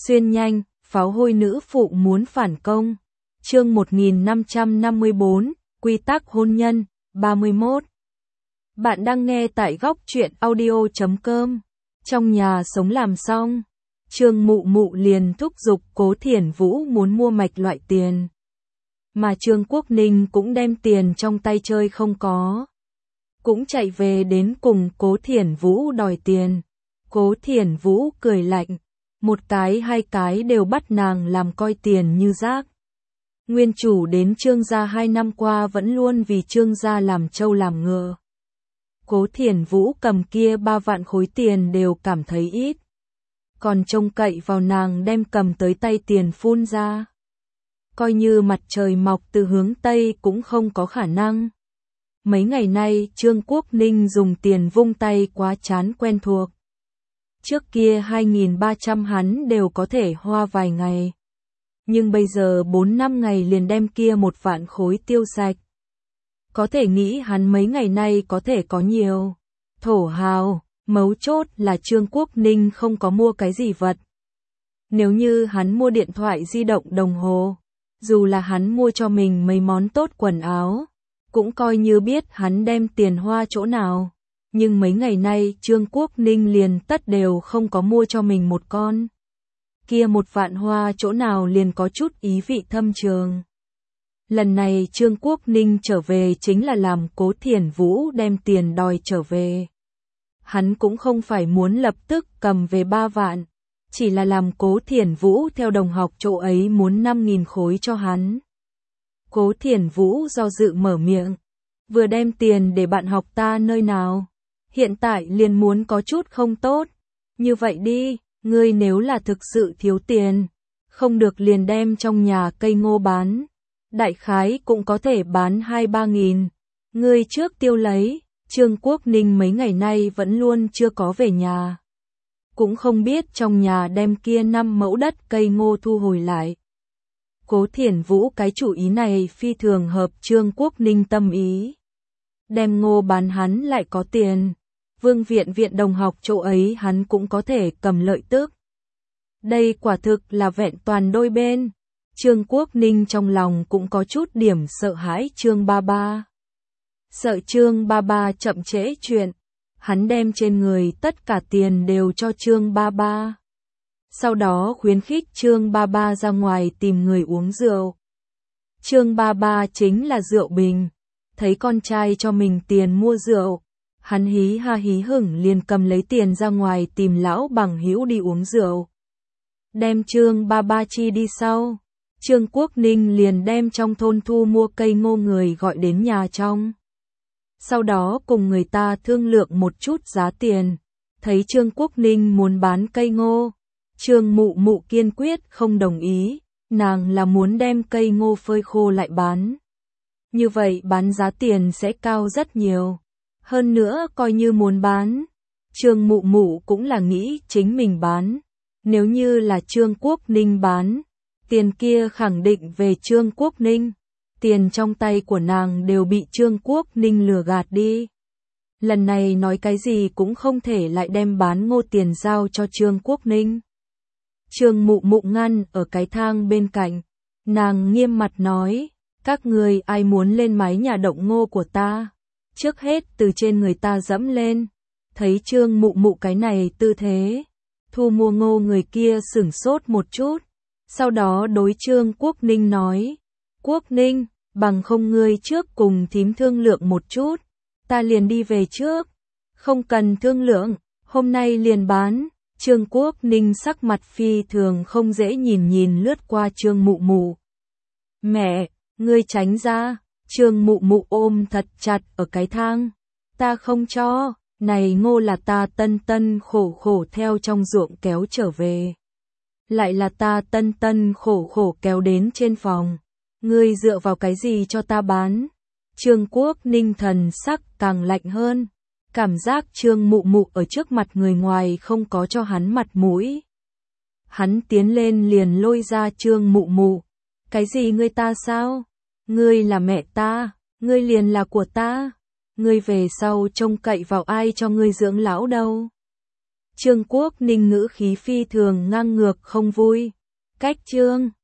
Xuyên nhanh, pháo hôi nữ phụ muốn phản công. Chương 1554, Quy tắc hôn nhân, 31. Bạn đang nghe tại góc truyện audio.com. Trong nhà sống làm xong, Trương Mụ Mụ liền thúc giục Cố Thiển Vũ muốn mua mạch loại tiền. Mà Trương Quốc Ninh cũng đem tiền trong tay chơi không có. Cũng chạy về đến cùng Cố Thiển Vũ đòi tiền. Cố Thiển Vũ cười lạnh, một cái hai cái đều bắt nàng làm coi tiền như rác. Nguyên chủ đến Trương gia 2 năm qua vẫn luôn vì Trương gia làm trâu làm ngựa. Cố Thiển Vũ cầm kia 3 vạn khối tiền đều cảm thấy ít. Còn trông cậy vào nàng đem cầm tới tay tiền phun ra. Coi như mặt trời mọc từ hướng Tây cũng không có khả năng. Mấy ngày nay Trương Quốc Ninh dùng tiền vung tay quá chán quen thuộc. Trước kia 2.300 hắn đều có thể hoa vài ngày. Nhưng bây giờ 4-5 ngày liền đem kia 1 vạn khối tiêu sạch. Có thể nghĩ hắn mấy ngày nay có thể có nhiều thổ hào, mấu chốt là Trương Quốc Ninh không có mua cái gì vật. Nếu như hắn mua điện thoại di động đồng hồ, dù là hắn mua cho mình mấy món tốt quần áo, cũng coi như biết hắn đem tiền hoa chỗ nào. Nhưng mấy ngày nay Trương Quốc Ninh liền tất đều không có mua cho mình một con. Kia 1 vạn hoa chỗ nào liền có chút ý vị thâm trường. Lần này Trương Quốc Ninh trở về chính là làm Cố Thiển Vũ đem tiền đòi trở về. Hắn cũng không phải muốn lập tức cầm về 3 vạn, chỉ là làm Cố Thiển Vũ theo đồng học chỗ ấy muốn 5.000 khối cho hắn. Cố Thiển Vũ do dự mở miệng, vừa đem tiền để bạn học ta nơi nào, hiện tại liền muốn có chút không tốt. Như vậy đi, ngươi nếu là thực sự thiếu tiền, không được liền đem trong nhà cây ngô bán, đại khái cũng có thể bán 2-3 nghìn. Ngươi trước tiêu lấy. Trương Quốc Ninh mấy ngày nay vẫn luôn chưa có về nhà. Cũng không biết trong nhà đem kia 5 mẫu đất cây ngô thu hồi lại. Cố Thiển Vũ cái chủ ý này phi thường hợp Trương Quốc Ninh tâm ý. Đem ngô bán hắn lại có tiền. Vương viện viện đồng học chỗ ấy hắn cũng có thể cầm lợi tức. Đây quả thực là vẹn toàn đôi bên. Trương Quốc Ninh trong lòng cũng có chút điểm sợ hãi Trương Ba Ba. Sợ Trương Ba Ba chậm trễ chuyện, hắn đem trên người tất cả tiền đều cho Trương Ba Ba. Sau đó khuyến khích Trương Ba Ba ra ngoài tìm người uống rượu. Trương Ba Ba chính là rượu bình, thấy con trai cho mình tiền mua rượu, hắn hí ha hí hửng liền cầm lấy tiền ra ngoài tìm lão bằng hữu đi uống rượu. Đem Trương Ba Ba chi đi sau, Trương Quốc Ninh liền đem trong thôn thu mua cây ngô người gọi đến nhà trong. Sau đó cùng người ta thương lượng một chút giá tiền, thấy Trương Quốc Ninh muốn bán cây ngô, Trương Mụ Mụ kiên quyết không đồng ý, nàng là muốn đem cây ngô phơi khô lại bán. Như vậy bán giá tiền sẽ cao rất nhiều, hơn nữa coi như muốn bán, Trương Mụ Mụ cũng là nghĩ chính mình bán, nếu như là Trương Quốc Ninh bán, tiền kia khẳng định về Trương Quốc Ninh. Tiền trong tay của nàng đều bị Trương Quốc Ninh lừa gạt đi. Lần này nói cái gì cũng không thể lại đem bán ngô tiền giao cho Trương Quốc Ninh. Trương Mụ Mụ ngăn ở cái thang bên cạnh. Nàng nghiêm mặt nói, các người ai muốn lên mái nhà động ngô của ta, trước hết từ trên người ta dẫm lên. Thấy Trương Mụ Mụ cái này tư thế, thu mua ngô người kia sửng sốt một chút. Sau đó đối Trương Quốc Ninh nói, Quốc Ninh, bằng không ngươi trước cùng thím thương lượng một chút, ta liền đi về trước. Không cần thương lượng, hôm nay liền bán. Trương Quốc Ninh sắc mặt phi thường không dễ nhìn lướt qua Trương Mụ Mụ. Mẹ, ngươi tránh ra. Trương Mụ Mụ ôm thật chặt ở cái thang. Ta không cho, này ngô là ta tân khổ theo trong ruộng kéo trở về. Lại là ta tân khổ kéo đến trên phòng. Ngươi dựa vào cái gì cho ta bán? Trương Quốc Ninh thần sắc càng lạnh hơn, cảm giác Trương Mụ Mụ ở trước mặt người ngoài không có cho hắn mặt mũi. Hắn tiến lên liền lôi ra Trương Mụ Mụ. Cái gì ngươi ta sao? Ngươi là mẹ ta, ngươi liền là của ta. Ngươi về sau trông cậy vào ai cho ngươi dưỡng lão đâu? Trương Quốc Ninh ngữ khí phi thường ngang ngược không vui. Cách Trương